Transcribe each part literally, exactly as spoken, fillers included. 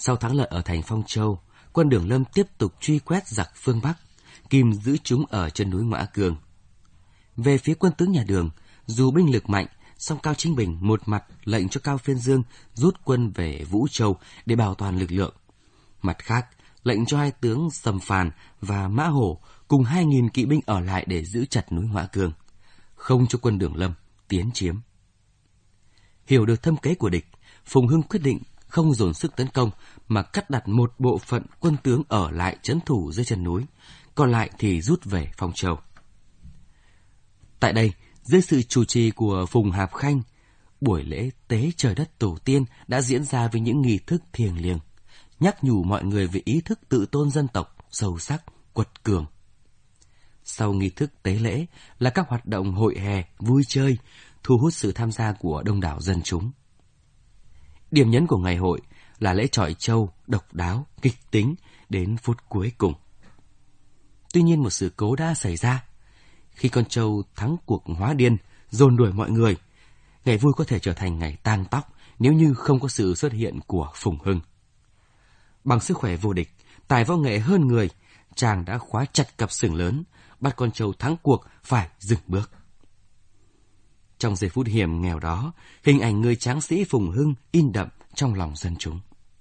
Sau thắng lợi ở thành Phong Châu, quân Đường Lâm tiếp tục truy quét giặc phương Bắc, kìm giữ chúng ở chân núi Ngõa Cương. Về phía quân tướng nhà Đường, dù binh lực mạnh, song Cao Chính Bình một mặt lệnh cho Cao Phiên Dương rút quân về Vũ Châu để bảo toàn lực lượng. Mặt khác, lệnh cho hai tướng Sầm Phàn và Mã Hổ cùng hai nghìn kỵ binh ở lại để giữ chặt núi Ngõa Cương, không cho quân Đường Lâm tiến chiếm. Hiểu được thâm kế của địch, Phùng Hưng quyết định không dồn sức tấn công mà cắt đặt một bộ phận quân tướng ở lại trấn thủ dưới chân núi, còn lại thì rút về Phong Châu. Tại đây, dưới sự chủ trì của Phùng Hạp Khanh, buổi lễ tế trời đất tổ tiên đã diễn ra với những nghi thức thiêng liêng, nhắc nhủ mọi người về ý thức tự tôn dân tộc sâu sắc, quật cường. Sau nghi thức tế lễ là các hoạt động hội hè, vui chơi, thu hút sự tham gia của đông đảo dân chúng. Điểm nhấn của ngày hội là lễ chọi trâu độc đáo, kịch tính đến phút cuối cùng. Tuy nhiên một sự cố đã xảy ra. Khi con trâu thắng cuộc hóa điên, dồn đuổi mọi người, ngày vui có thể trở thành ngày tang tóc nếu như không có sự xuất hiện của Phùng Hưng. Bằng sức khỏe vô địch, tài võ nghệ hơn người, chàng đã khóa chặt cặp sừng lớn, bắt con trâu thắng cuộc phải dừng bước. Trong giây phút hiểm nghèo đó, hình ảnh người tráng sĩ Phùng Hưng in đậm trong lòng dân chúng.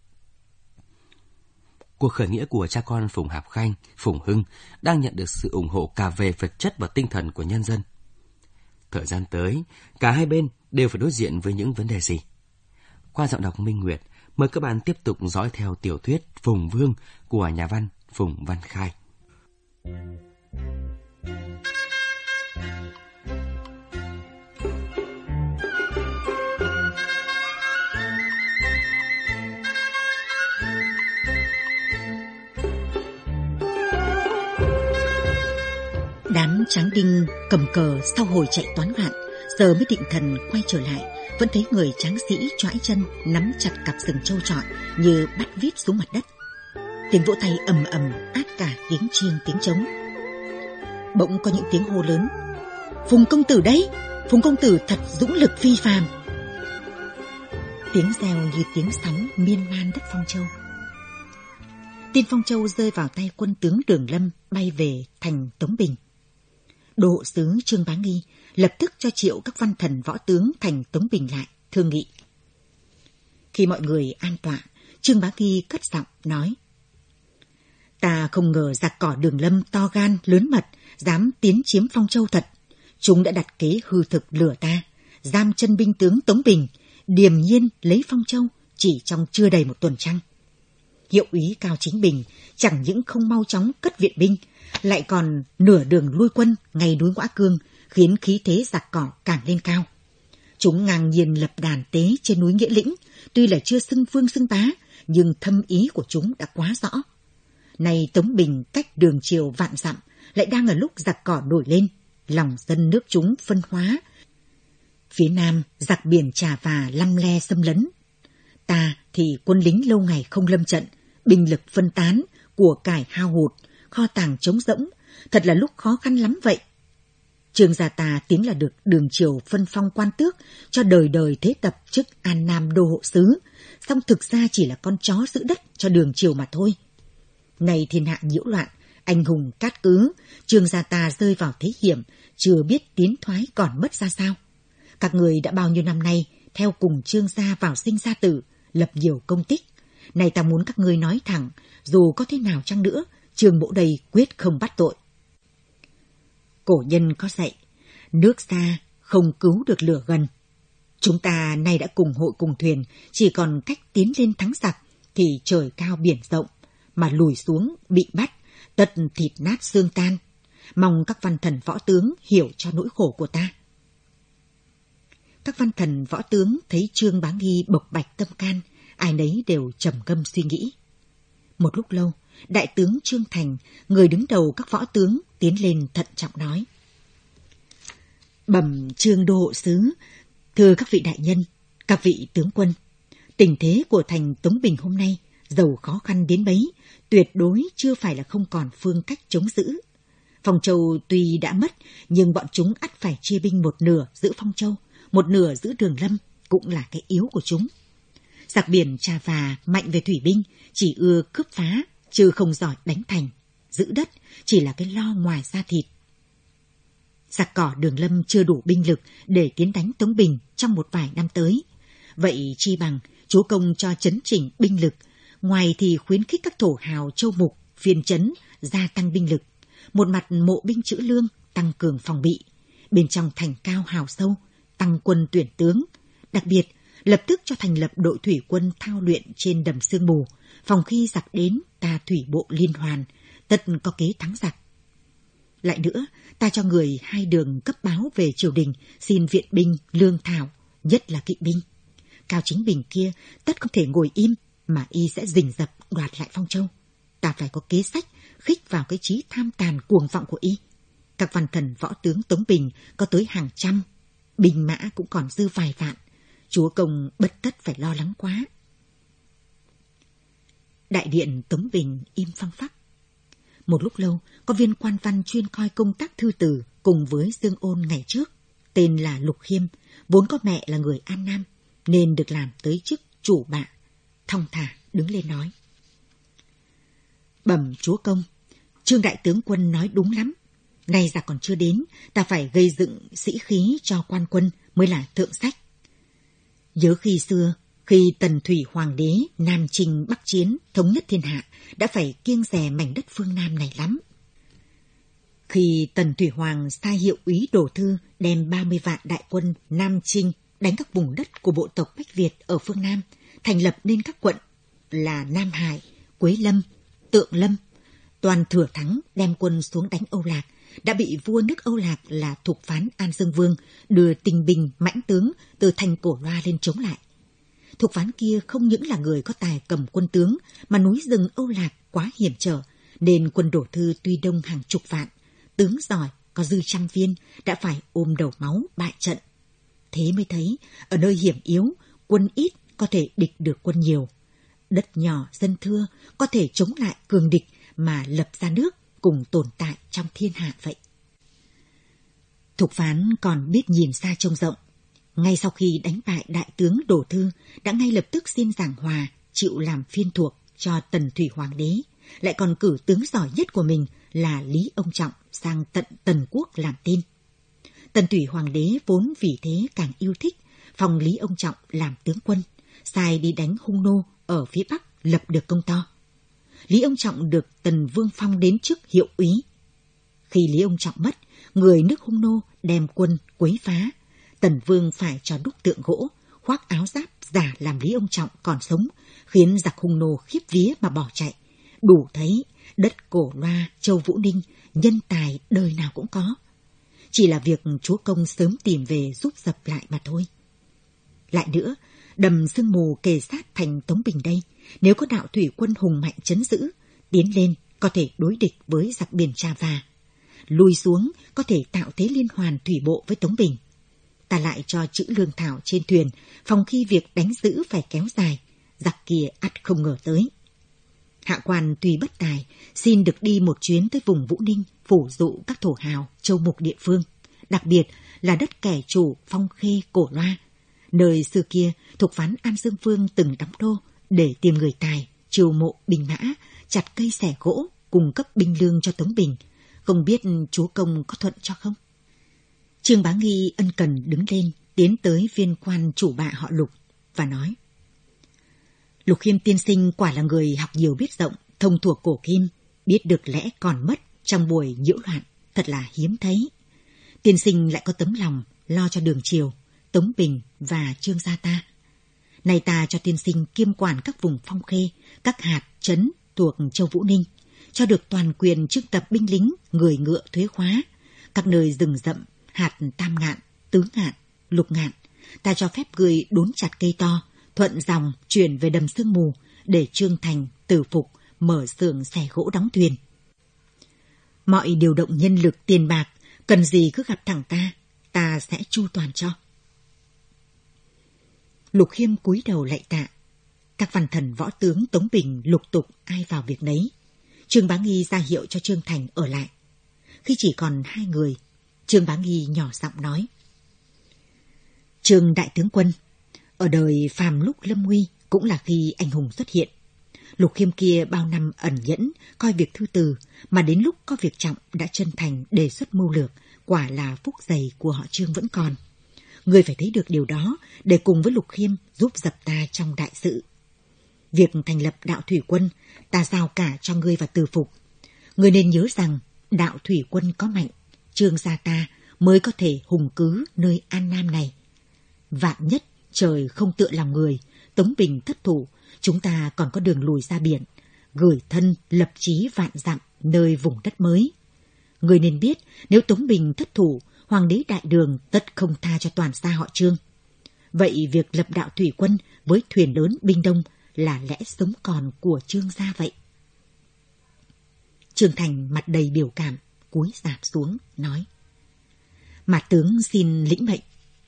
Cuộc khởi nghĩa của cha con Phùng Hạp Khanh, Phùng Hưng đang nhận được sự ủng hộ cả về vật chất và tinh thần của nhân dân. Thời gian tới, cả hai bên đều phải đối diện với những vấn đề gì? Qua giọng đọc Minh Nguyệt, mời các bạn tiếp tục dõi theo tiểu thuyết Phùng Vương của nhà văn Phùng Văn Khai. Đám tráng đinh cầm cờ sau hồi chạy toán loạn, giờ mới định thần quay trở lại, vẫn thấy người tráng sĩ choãi chân nắm chặt cặp sừng trâu trọi như bắt vít xuống mặt đất. Tiếng vỗ tay ầm ầm át cả tiếng chiêng tiếng trống. Bỗng có những tiếng hô lớn: Phùng công tử đấy, Phùng công tử thật dũng lực phi phàm. Tiếng reo như tiếng sóng miên man đất Phong Châu. Tin Phong Châu rơi vào tay quân tướng Đường Lâm, bay về thành Tống Bình. Đô hộ sứ Trương Bá Nghi lập tức cho triệu các văn thần võ tướng thành Tống Bình lại thương nghị. Khi mọi người an tọa, Trương Bá Nghi cất giọng nói: Ta không ngờ giặc cỏ Đường Lâm to gan lớn mật, dám tiến chiếm Phong Châu thật. Chúng đã đặt kế hư thực lừa ta, giam chân binh tướng Tống Bình, điềm nhiên lấy Phong Châu chỉ trong chưa đầy một tuần trăng. Hiệu úy Cao Chính Bình chẳng những không mau chóng cất viện binh, lại còn nửa đường lui quân ngay núi Ngõa Cương, khiến khí thế giặc cỏ càng lên cao. Chúng ngang nhiên lập đàn tế trên núi Nghĩa Lĩnh, tuy là chưa xưng vương xưng bá, nhưng thâm ý của chúng đã quá rõ. Nay Tống Bình cách Đường Triều vạn dặm, lại đang ở lúc giặc cỏ nổi lên, lòng dân nước chúng phân hóa. Phía nam giặc biển Trà Và lăm le xâm lấn. Ta thì quân lính lâu ngày không lâm trận, binh lực phân tán, của cải hao hụt, kho tàng trống rỗng, thật là lúc khó khăn lắm vậy. Trương gia ta tiếng là được Đường Triều phân phong quan tước, cho đời đời thế tập chức An Nam đô hộ sứ, song thực ra chỉ là con chó giữ đất cho Đường Triều mà thôi. Nay thiên hạ nhiễu loạn, anh hùng cát cứ, Trương gia ta rơi vào thế hiểm, chưa biết tiến thoái còn mất ra sao. Các người đã bao nhiêu năm nay theo cùng Trương gia vào sinh ra tử, lập nhiều công tích. Này ta muốn các ngươi nói thẳng, dù có thế nào chăng nữa, Trương mỗ đây quyết không bắt tội. Cổ nhân có dạy, nước xa không cứu được lửa gần. Chúng ta nay đã cùng hội cùng thuyền, chỉ còn cách tiến lên thắng giặc, thì trời cao biển rộng, mà lùi xuống bị bắt, tất thịt nát xương tan. Mong các văn thần võ tướng hiểu cho nỗi khổ của ta. Các văn thần võ tướng thấy Trương Bá Nghi bộc bạch tâm can, ai nấy đều trầm ngâm suy nghĩ. Một lúc lâu, đại tướng Trương Thành, người đứng đầu các võ tướng, tiến lên thận trọng nói: Bẩm Trương đô hộ sứ, thưa các vị đại nhân, các vị tướng quân, tình thế của thành Tống Bình hôm nay, dầu khó khăn đến mấy, tuyệt đối chưa phải là không còn phương cách chống giữ. Phong Châu tuy đã mất, nhưng bọn chúng ắt phải chia binh một nửa giữ Phong Châu, một nửa giữ Đường Lâm, cũng là cái yếu của chúng. Giặc biển Trà Và mạnh về thủy binh, chỉ ưa cướp phá, chứ không giỏi đánh thành. Giữ đất chỉ là cái lo ngoài da thịt. Giặc cỏ Đường Lâm chưa đủ binh lực để tiến đánh Tống Bình trong một vài năm tới. Vậy chi bằng chúa công cho chấn chỉnh binh lực, ngoài thì khuyến khích các thổ hào châu mục, phiên trấn gia tăng binh lực. Một mặt mộ binh trữ lương, tăng cường phòng bị. Bên trong thành cao hào sâu, tăng quân tuyển tướng. Đặc biệt, lập tức cho thành lập đội thủy quân thao luyện trên đầm Sương Mù, phòng khi giặc đến ta thủy bộ liên hoàn, tất có kế thắng giặc. Lại nữa, ta cho người hai đường cấp báo về triều đình xin viện binh, lương thảo, nhất là kỵ binh. Cao Chính Bình kia tất không thể ngồi im mà y sẽ rình rập đoạt lại Phong Châu. Ta phải có kế sách khích vào cái trí tham tàn cuồng vọng của y. Các văn thần võ tướng Tống Bình có tới hàng trăm, binh mã cũng còn dư vài vạn. Chúa công bất tất phải lo lắng quá. Đại điện Tống Bình im phăng phắc. Một lúc lâu, có viên quan văn chuyên coi công tác thư từ cùng với Dương Ôn ngày trước, tên là Lục Khiêm, vốn có mẹ là người An Nam, nên được làm tới chức chủ bạ, thong thả đứng lên nói. Bẩm chúa công, Trương đại tướng quân nói đúng lắm. Nay giặc còn chưa đến, ta phải gây dựng sĩ khí cho quan quân mới là thượng sách. Nhớ khi xưa, khi Tần Thủy Hoàng đế Nam Chinh Bắc Chiến thống nhất thiên hạ, đã phải kiêng dè mảnh đất phương Nam này lắm. Khi Tần Thủy Hoàng sai hiệu úy Đổ Thư đem ba mươi vạn đại quân Nam Chinh đánh các vùng đất của bộ tộc Bách Việt ở phương Nam, thành lập nên các quận là Nam Hải, Quế Lâm, Tượng Lâm. Toàn thừa thắng đem quân xuống đánh Âu Lạc, đã bị vua nước Âu Lạc là Thục Phán An Dương Vương đưa tinh binh mãnh tướng từ thành Cổ Loa lên chống lại. Thục Phán kia không những là người có tài cầm quân tướng, mà núi rừng Âu Lạc quá hiểm trở, nên quân Đổ Thư tuy đông hàng chục vạn, tướng giỏi có dư trăm viên đã phải ôm đầu máu bại trận. Thế mới thấy ở nơi hiểm yếu, quân ít có thể địch được quân nhiều. Đất nhỏ dân thưa có thể chống lại cường địch mà lập ra nước cùng tồn tại trong thiên hạ vậy. Thục Phán còn biết nhìn xa trông rộng. Ngay sau khi đánh bại đại tướng Đổ Thư, đã ngay lập tức xin giảng hòa, chịu làm phiên thuộc cho Tần Thủy Hoàng đế, lại còn cử tướng giỏi nhất của mình là Lý Ông Trọng sang tận Tần Quốc làm tin. Tần Thủy Hoàng đế vốn vì thế càng yêu thích, phong Lý Ông Trọng làm tướng quân, sai đi đánh Hung Nô ở phía Bắc lập được công to. Lý Ông Trọng được Tần Vương phong đến chức hiệu úy. Khi Lý Ông Trọng mất, người nước Hung Nô đem quân quấy phá. Tần Vương phải cho đúc tượng gỗ, khoác áo giáp giả làm Lý Ông Trọng còn sống, khiến giặc Hung Nô khiếp vía mà bỏ chạy. Đủ thấy đất Cổ Loa, Châu Vũ Ninh, nhân tài đời nào cũng có. Chỉ là việc chúa công sớm tìm về giúp dập lại mà thôi. Lại nữa, đầm Sương Mù kề sát thành Tống Bình đây, nếu có đạo thủy quân hùng mạnh trấn giữ, tiến lên có thể đối địch với giặc biển Trà Và. Lui xuống có thể tạo thế liên hoàn thủy bộ với Tống Bình. Ta lại cho trữ lương thảo trên thuyền, phòng khi việc đánh giữ phải kéo dài, giặc kia ắt không ngờ tới. Hạ quan tuy bất tài, xin được đi một chuyến tới vùng Vũ Ninh, phủ dụ các thổ hào, châu mục địa phương, đặc biệt là đất kẻ chủ Phong Khê, Cổ Loa, nơi xưa kia Thục Phán An Dương Vương từng đóng đô để tìm người tài, chiêu mộ binh mã, chặt cây xẻ gỗ, cung cấp binh lương cho Tống Bình. Không biết chúa công có thuận cho không? Trương Bá Nghi ân cần đứng lên, tiến tới viên quan chủ bạ họ Lục và nói: Lục Khiêm tiên sinh quả là người học nhiều biết rộng, thông thuộc cổ kim, biết được lẽ còn mất trong buổi nhiễu loạn, thật là hiếm thấy. Tiên sinh lại có tấm lòng lo cho Đường Triều, Tống Bình và Trương gia ta. Nay ta cho tiên sinh kiêm quản các vùng Phong Khê, các hạt trấn thuộc Châu Vũ Ninh, cho được toàn quyền trưng tập binh lính, người ngựa thuế khóa, các nơi rừng rậm, hạt Tam Ngạn, Tứ Ngạn, Lục Ngạn, ta cho phép người đốn chặt cây to, thuận dòng chuyển về đầm Sương Mù để Trương Thành, Tử Phục mở xưởng xẻ gỗ đóng thuyền. Mọi điều động nhân lực, tiền bạc, cần gì cứ gặp thẳng ta, ta sẽ chu toàn cho. Lục Khiêm cúi đầu lạy tạ. Các văn thần võ tướng Tống Bình lục tục ai vào việc nấy. Trương Bá Nghi ra hiệu cho Trương Thành ở lại. Khi chỉ còn hai người, Trương Bá Nghi nhỏ giọng nói: Trương đại tướng quân, ở đời phàm lúc lâm nguy, cũng là khi anh hùng xuất hiện. Lục Khiêm kia bao năm ẩn nhẫn, coi việc thư từ, mà đến lúc có việc trọng đã chân thành đề xuất mưu lược, quả là phúc dày của họ Trương vẫn còn. Người phải thấy được điều đó để cùng với Lục Khiêm giúp dập ta trong đại sự. Việc thành lập đạo thủy quân, ta giao cả cho ngươi và Từ Phục. Ngươi nên nhớ rằng đạo thủy quân có mạnh, Trương gia ta mới có thể hùng cứ nơi An Nam này. Vạn nhất trời không tựa lòng người, Tống Bình thất thủ, chúng ta còn có đường lùi ra biển, gửi thân lập chí vạn dặm nơi vùng đất mới. Người nên biết, nếu Tống Bình thất thủ, Hoàng đế Đại Đường tất không tha cho toàn gia họ Trương. Vậy việc lập đạo thủy quân với thuyền lớn binh đông là lẽ sống còn của Trương gia vậy. Trương Thành mặt đầy biểu cảm, cúi rạp xuống, nói: Mạt tướng xin lĩnh mệnh.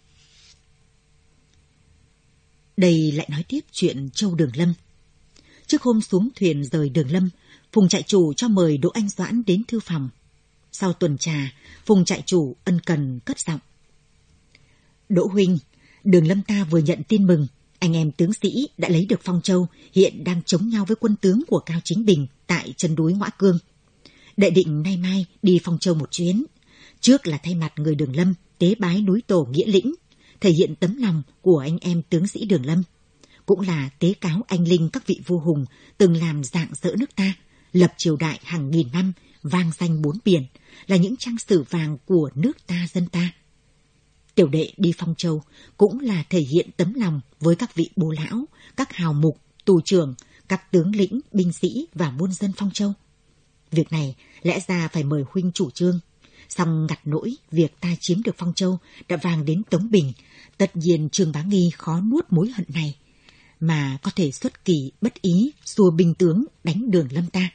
Đây lại nói tiếp chuyện Châu Đường Lâm. Trước hôm xuống thuyền rời Đường Lâm, Phùng trại chủ cho mời Đỗ Anh Doãn đến thư phòng. Sau tuần trà, Phùng trại chủ ân cần cất giọng: Đỗ huynh, Đường Lâm ta vừa nhận tin mừng, anh em tướng sĩ đã lấy được Phong Châu, hiện đang chống nhau với quân tướng của Cao Chính Bình tại chân núi Ngõa Cương. Đệ định nay mai đi Phong Châu một chuyến, trước là thay mặt người Đường Lâm tế bái núi tổ Nghĩa Lĩnh, thể hiện tấm lòng của anh em tướng sĩ Đường Lâm, cũng là tế cáo anh linh các vị vua hùng từng làm rạng rỡ nước ta, lập triều đại hàng nghìn năm, vang danh bốn biển, là những trang sử vàng của nước ta dân ta. Tiểu đệ đi Phong Châu cũng là thể hiện tấm lòng với các vị bố lão, các hào mục, tù trưởng, các tướng lĩnh, binh sĩ và muôn dân Phong Châu. Việc này lẽ ra phải mời huynh chủ trương, song ngặt nỗi việc ta chiếm được Phong Châu đã vang đến Tống Bình, tất nhiên Trương Bá Nghi khó nuốt mối hận này, mà có thể xuất kỳ bất ý xua binh tướng đánh Đường Lâm ta.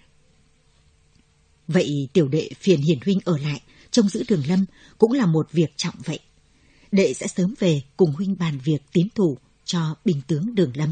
Vậy tiểu đệ phiền hiền huynh ở lại trông giữ Đường Lâm cũng là một việc trọng vậy. Đệ sẽ sớm về cùng huynh bàn việc tiến thủ cho binh tướng Đường Lâm.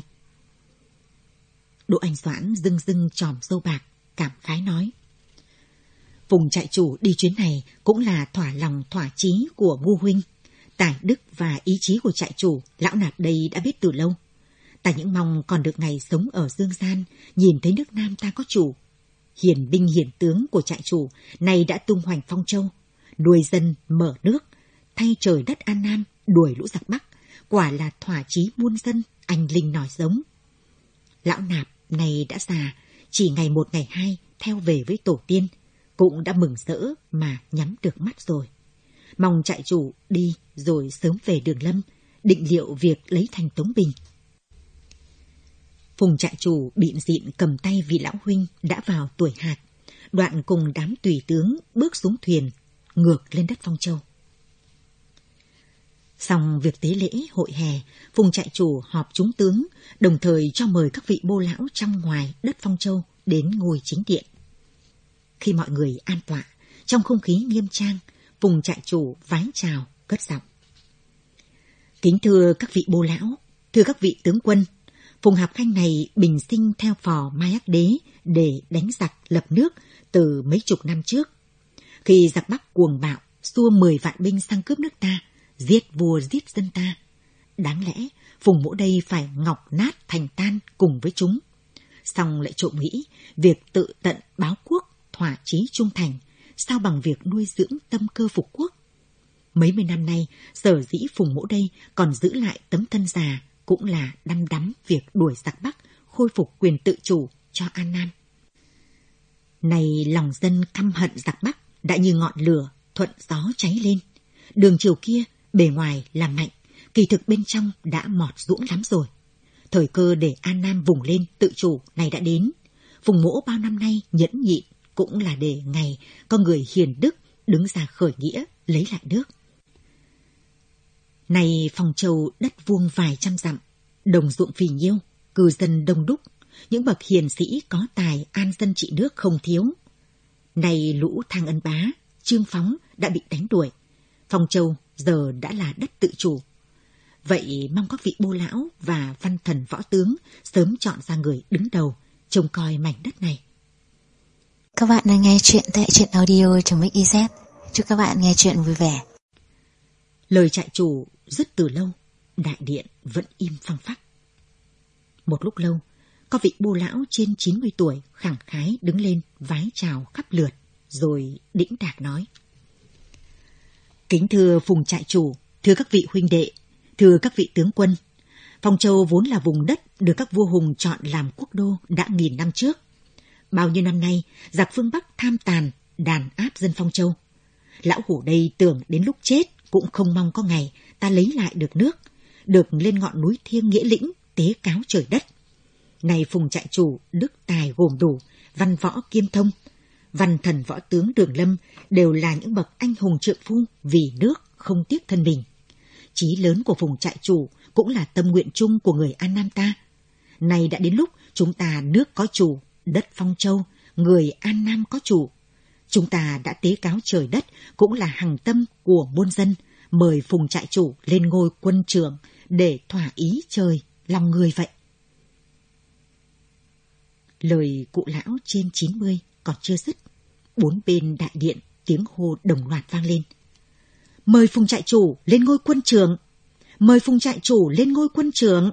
Đỗ Anh Doãn rưng rưng tròm râu bạc, cảm khái nói: Phùng trại chủ đi chuyến này cũng là thỏa lòng thỏa chí của vua huynh. Tài đức và ý chí của trại chủ, lão nạp đây đã biết từ lâu. Ta những mong còn được ngày sống ở dương gian, nhìn thấy nước Nam ta có chủ. Hiền binh hiền tướng của trại chủ này đã tung hoành Phong Châu, nuôi dân mở nước, thay trời đất An Nam, đuổi lũ giặc Bắc, quả là thỏa chí muôn dân, anh linh nói giống. Lão nạp này đã già, chỉ ngày một ngày hai theo về với tổ tiên, cũng đã mừng rỡ mà nhắm được mắt rồi. Mong trại chủ đi rồi sớm về Đường Lâm, định liệu việc lấy thành Tống Bình. Phùng trại chủ bịn dịn cầm tay vị lão huynh đã vào tuổi hạt, đoạn cùng đám tùy tướng bước xuống thuyền, ngược lên đất Phong Châu. Xong việc tế lễ hội hè, Phùng trại chủ họp chúng tướng, đồng thời cho mời các vị bô lão trong ngoài đất Phong Châu đến ngôi chính điện. Khi mọi người an tọa, trong không khí nghiêm trang, Phùng trại chủ vái chào cất giọng: Kính thưa các vị bô lão, thưa các vị tướng quân, Phùng Hạp Khanh này bình sinh theo phò Mai Ác Đế để đánh giặc lập nước từ mấy chục năm trước. Khi giặc Bắc cuồng bạo xua mười vạn binh sang cướp nước ta, giết vua giết dân ta, đáng lẽ Phùng mỗ đây phải ngọc nát thành tan cùng với chúng. Song lại trộm nghĩ việc tự tận báo quốc, thỏa chí trung thành, sao bằng việc nuôi dưỡng tâm cơ phục quốc. Mấy mươi năm nay, sở dĩ Phùng mỗ đây còn giữ lại tấm thân già, cũng là đăm đắm việc đuổi giặc Bắc, khôi phục quyền tự chủ cho An Nam. Này lòng dân căm hận giặc Bắc đã như ngọn lửa thuận gió cháy lên. Đường chiều kia bề ngoài là mạnh, kỳ thực bên trong đã mọt dũng lắm rồi. Thời cơ để An Nam vùng lên tự chủ này đã đến. Phùng mỗ bao năm nay nhẫn nhịn cũng là để ngày có người hiền đức đứng ra khởi nghĩa lấy lại nước. Này Phong Châu đất vuông vài trăm dặm, đồng ruộng phì nhiêu, cư dân đông đúc, những bậc hiền sĩ có tài an dân trị nước không thiếu. Này lũ Thang Ân Bá, Trương Phóng đã bị đánh đuổi, Phong Châu giờ đã là đất tự chủ. Vậy mong các vị bô lão và văn thần võ tướng sớm chọn ra người đứng đầu, trông coi mảnh đất này. Các bạn đang nghe chuyện tại truyện audio trong Mix i zét. Chúc các bạn nghe chuyện vui vẻ. Lời trại chủ dứt từ lâu, đại điện vẫn im phăng phắc. Một lúc lâu, có vị bô lão trên chín mươi tuổi khẳng khái đứng lên vái chào khắp lượt, rồi đĩnh đạc nói: Kính thưa Phùng trại chủ, thưa các vị huynh đệ, thưa các vị tướng quân, Phong Châu vốn là vùng đất được các vua hùng chọn làm quốc đô đã nghìn năm trước. Bao nhiêu năm nay, giặc phương Bắc tham tàn, đàn áp dân Phong Châu. Lão hủ đây tưởng đến lúc chết cũng không mong có ngày ta lấy lại được nước, được lên ngọn núi thiêng nghĩa lĩnh tế cáo trời đất. Này Phùng trại chủ, đức tài gồm đủ, văn võ kiêm thông, văn thần võ tướng Đường Lâm đều là những bậc anh hùng trượng phu vì nước không tiếc thân mình. Chí lớn của Phùng trại chủ cũng là tâm nguyện chung của người An Nam ta. Nay đã đến lúc chúng ta nước có chủ, đất Phong Châu, người An Nam có chủ. Chúng ta đã tế cáo trời đất cũng là hằng tâm của muôn dân, mời Phùng trại chủ lên ngôi quân trưởng để thỏa ý trời, lòng người vậy. Lời cụ lão trên chín mươi còn chưa dứt, bốn bên đại điện tiếng hô đồng loạt vang lên: Mời Phùng trại chủ lên ngôi quân trưởng! Mời Phùng trại chủ lên ngôi quân trưởng!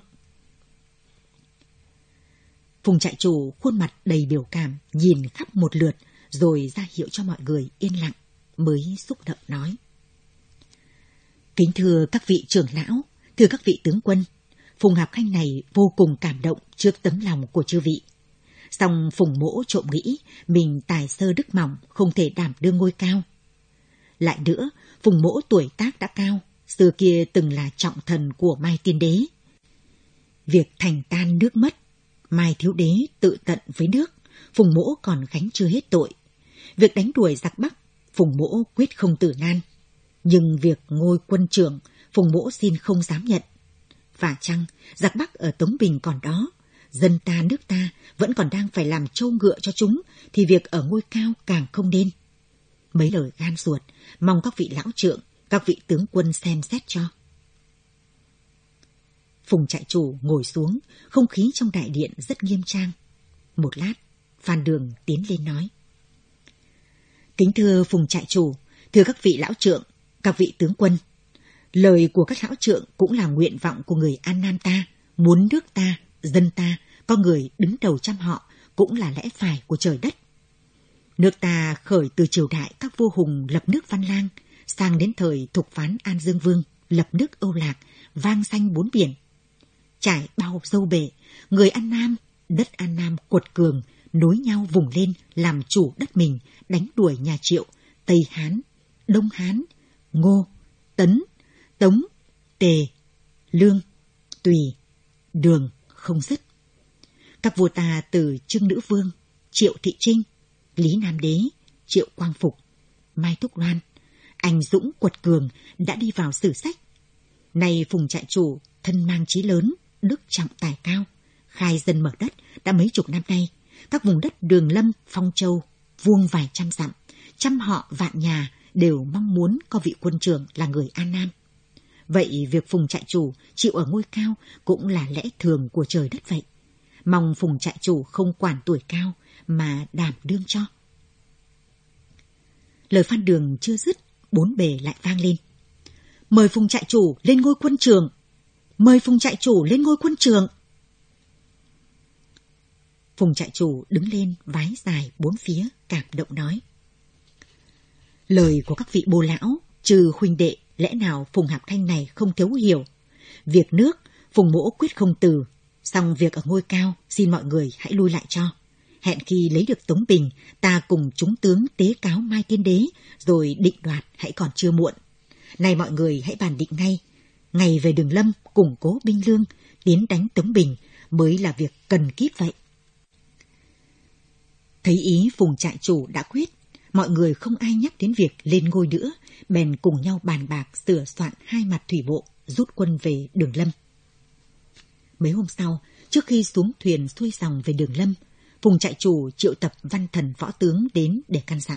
Phùng trại chủ khuôn mặt đầy biểu cảm nhìn khắp một lượt, rồi ra hiệu cho mọi người yên lặng, mới xúc động nói: Kính thưa các vị trưởng lão, thưa các vị tướng quân, Phùng Hạp Khanh này vô cùng cảm động trước tấm lòng của chư vị. Song Phùng Mỗ trộm nghĩ mình tài sơ đức mỏng, không thể đảm đương ngôi cao. Lại nữa, Phùng Mỗ tuổi tác đã cao, xưa kia từng là trọng thần của Mai Tiên Đế. Việc thành tan nước mất, Mai Thiếu Đế tự tận với nước, Phùng Mỗ còn gánh chưa hết tội. Việc đánh đuổi giặc Bắc, Phùng Mỗ quyết không tử nan. Nhưng việc ngôi quân trưởng, Phùng Mỗ xin không dám nhận. Và chăng, giặc Bắc ở Tống Bình còn đó, dân ta nước ta vẫn còn đang phải làm trâu ngựa cho chúng, thì việc ở ngôi cao càng không nên. Mấy lời gan ruột, mong các vị lão trượng, các vị tướng quân xem xét cho. Phùng trại chủ ngồi xuống, không khí trong đại điện rất nghiêm trang. Một lát, Phan Đường tiến lên nói: Kính thưa Phùng trại chủ, thưa các vị lão trượng, các vị tướng quân, lời của các lão trượng cũng là nguyện vọng của người An Nam ta, muốn nước ta, dân ta có người đứng đầu chăm họ cũng là lẽ phải của trời đất. Nước ta khởi từ triều đại các vua hùng lập nước Văn Lang, sang đến thời Thục Phán An Dương Vương lập nước Âu Lạc, vang danh bốn biển. Trải bao dâu bể, người An Nam, đất An Nam quật cường, nối nhau vùng lên làm chủ đất mình, đánh đuổi nhà Triệu, Tây Hán, Đông Hán, Ngô, Tấn, Tống, Tề, Lương, Tùy, Đường không dứt. Các vua ta từ Trưng Nữ Vương, Triệu Thị Trinh, Lý Nam Đế, Triệu Quang Phục, Mai Thúc Loan, anh dũng quật cường đã đi vào sử sách. Nay Phùng trại chủ thân mang chí lớn, đức trọng tài cao, khai dân mở đất đã mấy chục năm nay. Các vùng đất Đường Lâm, Phong Châu, vuông vài trăm dặm, trăm họ vạn nhà đều mong muốn có vị quân trưởng là người An Nam. Vậy việc Phùng trại chủ chịu ở ngôi cao cũng là lẽ thường của trời đất vậy. Mong Phùng trại chủ không quản tuổi cao mà đảm đương cho. Lời Phan Đường chưa dứt, bốn bề lại vang lên: Mời Phùng trại chủ lên ngôi quân trưởng! Mời Phùng trại chủ lên ngôi quân trưởng! Phùng trại chủ đứng lên vái dài bốn phía, cảm động nói: Lời của các vị bô lão, trừ huynh đệ, lẽ nào Phùng Hạp Khanh này không thấu hiểu. Việc nước, Phùng Mỗ quyết không từ, song việc ở ngôi cao, xin mọi người hãy lui lại cho. Hẹn khi lấy được Tống Bình, ta cùng chúng tướng tế cáo Mai Tiên Đế, rồi định đoạt hãy còn chưa muộn. Này mọi người hãy bàn định ngay, ngày về Đường Lâm củng cố binh lương, tiến đánh Tống Bình mới là việc cần kíp vậy. Thấy ý Phùng trại chủ đã quyết, mọi người không ai nhắc đến việc lên ngôi nữa, bèn cùng nhau bàn bạc sửa soạn hai mặt thủy bộ, rút quân về Đường Lâm. Mấy hôm sau, trước khi xuống thuyền xuôi dòng về Đường Lâm, Phùng trại chủ triệu tập văn thần võ tướng đến để căn dặn.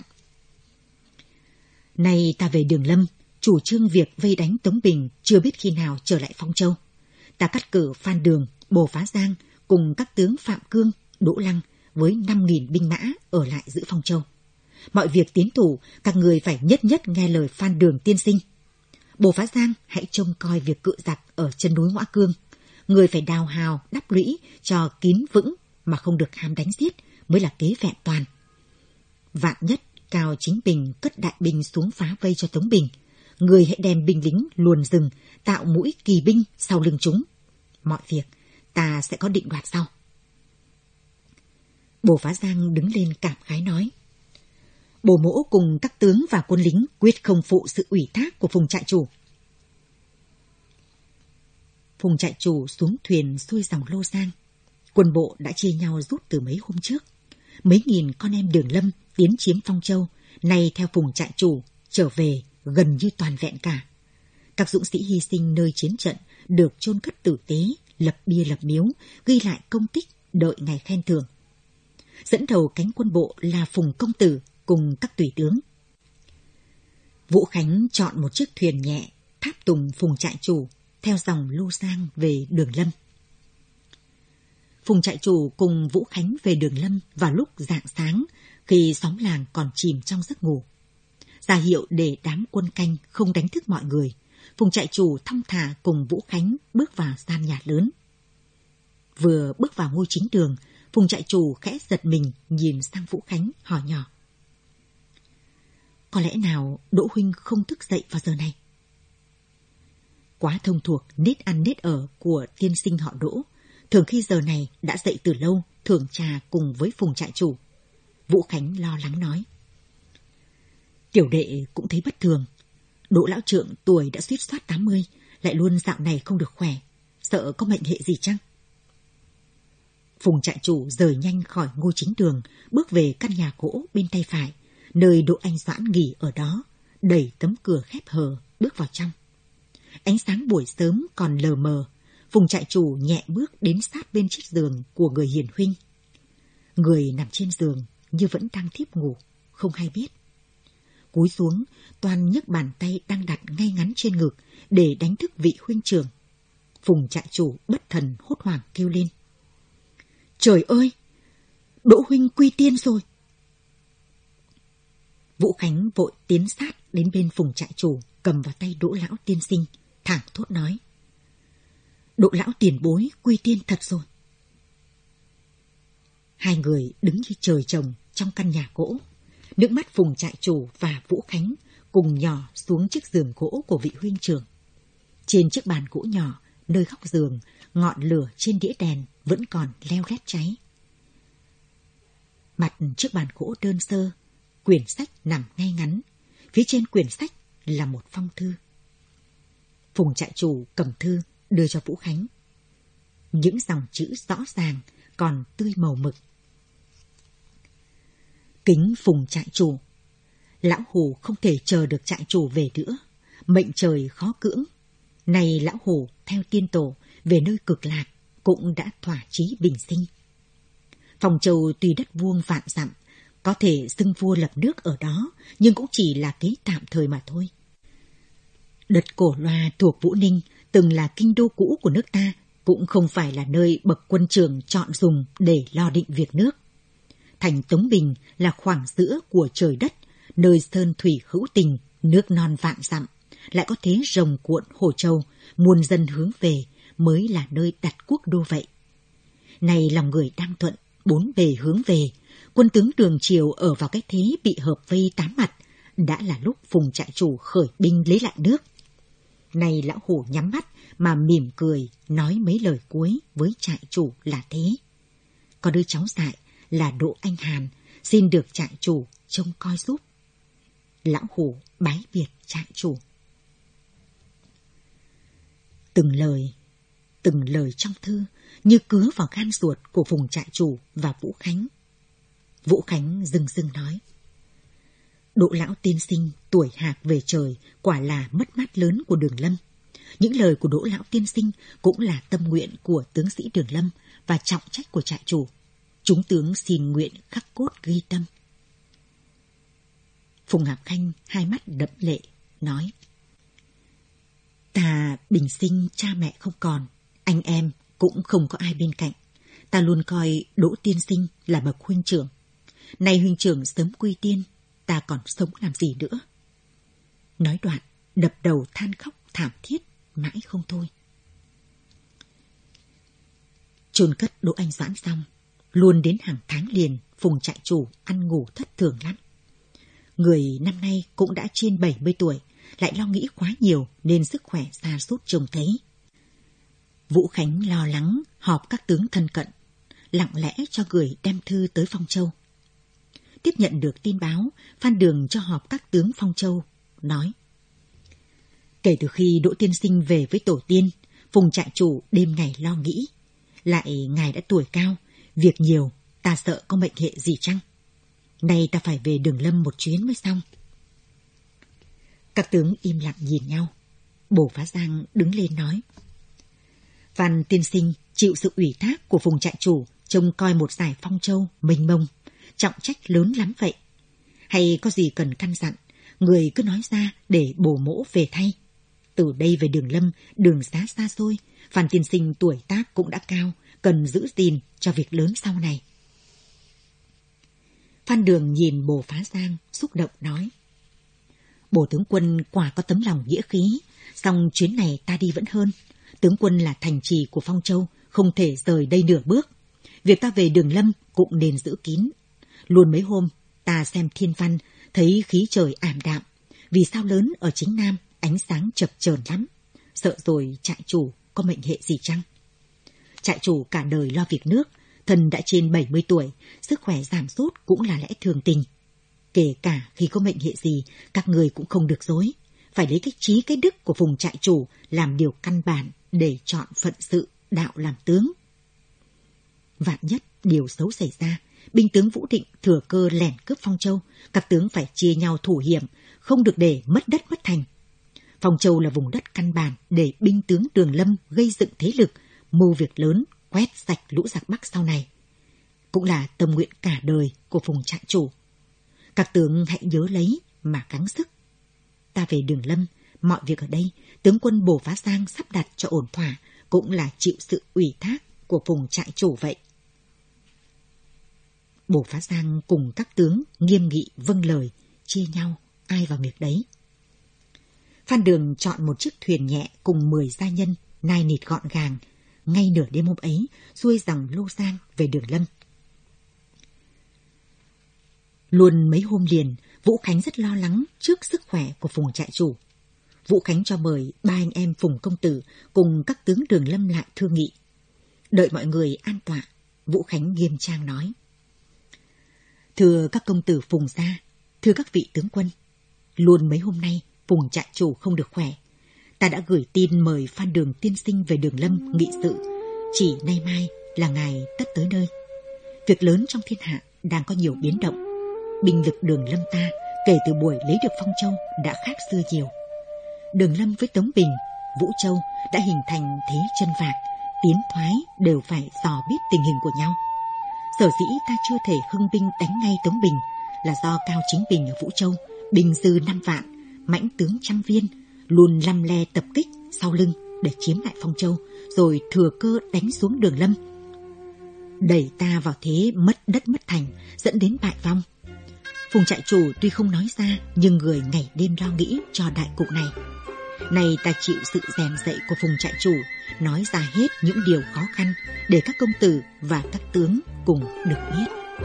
Nay ta về Đường Lâm, chủ trương việc vây đánh Tống Bình chưa biết khi nào trở lại Phong Châu. Ta cắt cử Phan Đường, Bồ Phá Giang cùng các tướng Phạm Cương, Đỗ Lăng với năm nghìn binh mã ở lại giữ Phong Châu. Mọi việc tiến thủ, các người phải nhất nhất nghe lời Phan Đường tiên sinh. Bồ Phá Giang hãy trông coi việc cự giặc ở chân núi Ngoã Cương, người phải đào hào, đắp lũy cho kín vững mà không được ham đánh giết mới là kế vẹn toàn. Vạn nhất Cao Chính Bình cất đại binh xuống phá vây cho Tống Bình, người hãy đem binh lính luồn rừng, tạo mũi kỳ binh sau lưng chúng. Mọi việc ta sẽ có định đoạt sau. Bồ Phá Giang đứng lên cảm khái nói: Bồ Mỗ cùng các tướng và quân lính quyết không phụ sự ủy thác của Phùng trại chủ. Phùng trại chủ xuống thuyền xuôi dòng Lô Giang. Quân bộ đã chia nhau rút từ mấy hôm trước. Mấy nghìn con em Đường Lâm tiến chiếm Phong Châu, nay theo Phùng trại chủ trở về gần như toàn vẹn cả. Các dũng sĩ hy sinh nơi chiến trận được chôn cất tử tế, lập bia lập miếu, ghi lại công tích, đợi ngày khen thưởng. Dẫn đầu cánh quân bộ là Phùng công tử cùng các tùy tướng. Vũ Khánh chọn một chiếc thuyền nhẹ tháp tùng Phùng trại chủ theo dòng Lô Giang về Đường Lâm. Phùng trại chủ cùng Vũ Khánh về Đường Lâm vào lúc rạng sáng khi xóm làng còn chìm trong giấc ngủ. Ra hiệu để đám quân canh không đánh thức mọi người, Phùng trại chủ thong thả cùng Vũ Khánh bước vào gian nhà lớn. Vừa bước vào ngôi chính đường, Phùng trại chủ khẽ giật mình nhìn sang Vũ Khánh hỏi nhỏ: Có lẽ nào Đỗ huynh không thức dậy vào giờ này? Quá thông thuộc nết ăn nết ở của tiên sinh họ Đỗ, thường khi giờ này đã dậy từ lâu thưởng trà cùng với Phùng trại chủ. Vũ Khánh lo lắng nói: Tiểu đệ cũng thấy bất thường. Đỗ lão trượng tuổi đã suýt soát tám mươi, lại luôn dạo này không được khỏe, sợ có mệnh hệ gì chăng? Phùng trại chủ rời nhanh khỏi ngôi chính đường, bước về căn nhà gỗ bên tay phải, nơi Đỗ Anh Doãn nghỉ ở đó, đẩy tấm cửa khép hờ bước vào trong. Ánh sáng buổi sớm còn lờ mờ, Phùng trại chủ nhẹ bước đến sát bên chiếc giường của người hiền huynh. Người nằm trên giường như vẫn đang thiếp ngủ, không hay biết. Cúi xuống, Toan nhấc bàn tay đang đặt ngay ngắn trên ngực để đánh thức vị huynh trưởng. Phùng trại chủ bất thần hốt hoảng kêu lên: Trời ơi! Đỗ huynh quy tiên rồi! Vũ Khánh vội tiến sát đến bên Phùng trại chủ, cầm vào tay Đỗ lão tiên sinh, thảng thốt nói: Đỗ lão tiền bối quy tiên thật rồi. Hai người đứng như trời trồng trong căn nhà gỗ. Nước mắt Phùng trại chủ và Vũ Khánh cùng nhỏ xuống chiếc giường gỗ của vị huynh trưởng. Trên chiếc bàn gỗ nhỏ, nơi góc giường, ngọn lửa trên đĩa đèn vẫn còn leo lét cháy. Mặt chiếc bàn gỗ đơn sơ, quyển sách nằm ngay ngắn. Phía trên quyển sách là một phong thư. Phùng trại chủ cầm thư đưa cho Vũ Khánh. Những dòng chữ rõ ràng, còn tươi màu mực. Kính Phùng trại chủ, lão Hồ không thể chờ được trại chủ về nữa, mệnh trời khó cưỡng. Này lão Hồ theo tiên tổ về nơi cực lạc cũng đã thỏa chí bình sinh. Phong Châu tuy đất vuông vạn dặm, có thể xưng vua lập nước ở đó, nhưng cũng chỉ là kế tạm thời mà thôi. Đất Cổ Loa thuộc Vũ Ninh từng là kinh đô cũ của nước ta, cũng không phải là nơi bậc quân trưởng chọn dùng để lo định việc nước. Thành Tống Bình là khoảng giữa của trời đất, nơi sơn thủy hữu tình, nước non vạn dặm, lại có thế rồng cuộn Hồ Châu, muôn dân hướng về, mới là nơi đặt quốc đô vậy. Này lòng người đang thuận, bốn bề hướng về, quân tướng Đường Triều ở vào cái thế bị hợp vây tám mặt, đã là lúc Phùng trại chủ khởi binh lấy lại nước. Này lão Hổ nhắm mắt mà mỉm cười nói mấy lời cuối với trại chủ là thế: có đứa cháu dại là Đỗ Anh Hàn, xin được trại chủ trông coi giúp. Lão Hổ bái biệt trại chủ. Từng lời, từng lời trong thư như cứa vào gan ruột của Phùng trại chủ và Vũ Khánh. Vũ Khánh rưng rưng nói: Đỗ lão tiên sinh tuổi hạc về trời, quả là mất mát lớn của Đường Lâm. Những lời của Đỗ lão tiên sinh cũng là tâm nguyện của tướng sĩ Đường Lâm và trọng trách của trại chủ. Chúng tướng xin nguyện khắc cốt ghi tâm. Phùng Ngọc Khanh hai mắt đẫm lệ nói: Ta bình sinh cha mẹ không còn, anh em cũng không có ai bên cạnh. Ta luôn coi Đỗ tiên sinh là bậc huynh trưởng. Nay huynh trưởng sớm quy tiên, ta còn sống làm gì nữa? Nói đoạn, đập đầu than khóc thảm thiết mãi không thôi. Chôn cất Đỗ Anh Doãn xong, luôn đến hàng tháng liền, Phùng trại chủ ăn ngủ thất thường lắm. Người năm nay cũng đã trên bảy mươi tuổi, lại lo nghĩ quá nhiều nên sức khỏe sa sút trông thấy. Vũ Khánh lo lắng họp các tướng thân cận, lặng lẽ cho người đem thư tới Phong Châu. Tiếp nhận được tin báo, Phan Đường cho họp các tướng Phong Châu, nói: Kể từ khi Đỗ tiên sinh về với tổ tiên, Phùng trại chủ đêm ngày lo nghĩ. Lại ngài đã tuổi cao, việc nhiều, ta sợ có mệnh hệ gì chăng? Nay ta phải về Đường Lâm một chuyến mới xong. Các tướng im lặng nhìn nhau. Bổ Phá Giang đứng lên nói: Phan tiên sinh chịu sự ủy thác của Phùng trại chủ trông coi một giải Phong Châu mênh mông, trọng trách lớn lắm vậy. Hay có gì cần căn dặn, người cứ nói ra để bổ mỗ về thay. Từ đây về Đường Lâm, đường xá xa xôi, Phan tiên sinh tuổi tác cũng đã cao, cần giữ gìn cho việc lớn sau này. Phan Đường nhìn Bồ Phá Giang, xúc động nói: Bồ tướng quân quả có tấm lòng nghĩa khí, song chuyến này ta đi vẫn hơn. Tướng quân là thành trì của Phong Châu, không thể rời đây nửa bước. Việc ta về Đường Lâm cũng nên giữ kín. Luôn mấy hôm, ta xem thiên văn, thấy khí trời ảm đạm. Vì sao lớn ở chính Nam, ánh sáng chập chờn lắm. Sợ rồi trại chủ có mệnh hệ gì chăng? Trại chủ cả đời lo việc nước, thân đã trên bảy mươi tuổi, sức khỏe giảm sút cũng là lẽ thường tình. Kể cả khi có mệnh hệ gì, các người cũng không được dối. Phải lấy cái trí cái đức của Phùng trại chủ làm điều căn bản để chọn phận sự đạo làm tướng. Vạn nhất điều xấu xảy ra, binh tướng Vũ Định thừa cơ lẻn cướp Phong Châu, các tướng phải chia nhau thủ hiểm, không được để mất đất mất thành. Phong Châu là vùng đất căn bản để binh tướng Đường Lâm gây dựng thế lực, mưu việc lớn, quét sạch lũ giặc Bắc sau này. Cũng là tâm nguyện cả đời của Phùng trại chủ. Các tướng hãy nhớ lấy mà gắng sức. Ta về Đường Lâm, mọi việc ở đây, tướng quân Bồ Phá Giang sắp đặt cho ổn thỏa, cũng là chịu sự ủy thác của Phùng trại chủ vậy. Bồ Phá Giang cùng các tướng nghiêm nghị vâng lời, chia nhau ai vào việc đấy. Phan Đường chọn một chiếc thuyền nhẹ cùng mười gia nhân, nai nịt gọn gàng, ngay nửa đêm hôm ấy xuôi dòng Lô Giang về Đường Lâm. Luôn mấy hôm liền, Vũ Khánh rất lo lắng trước sức khỏe của Phùng trại chủ. Vũ Khánh cho mời ba anh em Phùng công tử cùng các tướng Đường Lâm lại thương nghị. Đợi mọi người an tọa, Vũ Khánh nghiêm trang nói: Thưa các công tử Phùng gia, thưa các vị tướng quân, luôn mấy hôm nay Phùng trại chủ không được khỏe. Ta đã gửi tin mời Phan Đường tiên sinh về Đường Lâm nghị sự, chỉ nay mai là ngài tất tới nơi. Việc lớn trong thiên hạ đang có nhiều biến động. Binh lực Đường Lâm ta kể từ buổi lấy được Phong Châu đã khác xưa nhiều. Đường Lâm với Tống Bình, Vũ Châu đã hình thành thế chân vạc, tiến thoái đều phải dò biết tình hình của nhau. Sở dĩ ta chưa thể hưng binh đánh ngay Tống Bình là do Cao Chính Bình ở Vũ Châu binh dư năm vạn, mãnh tướng trăm viên, luôn lăm le tập kích sau lưng để chiếm lại Phong Châu, rồi thừa cơ đánh xuống Đường Lâm, đẩy ta vào thế mất đất mất thành, dẫn đến bại vong. Phùng trại chủ tuy không nói ra, nhưng người ngày đêm lo nghĩ cho đại cục này. Này ta chịu sự rèn dạy của Phùng trại chủ, nói ra hết những điều khó khăn để các công tử và các tướng cùng được biết.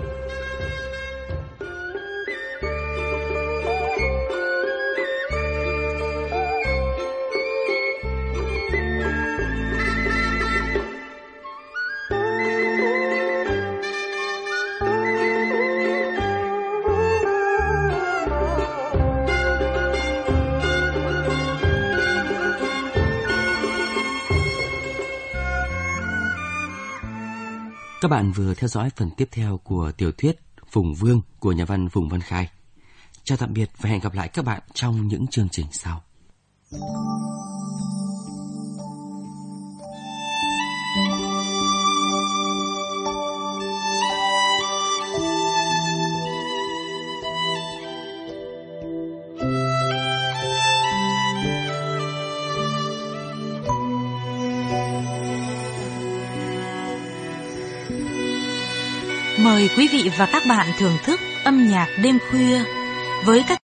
Các bạn vừa theo dõi phần tiếp theo của tiểu thuyết Phùng Vương của nhà văn Phùng Văn Khai. Chào tạm biệt và hẹn gặp lại các bạn trong những chương trình sau. Mời quý vị và các bạn thưởng thức âm nhạc đêm khuya với các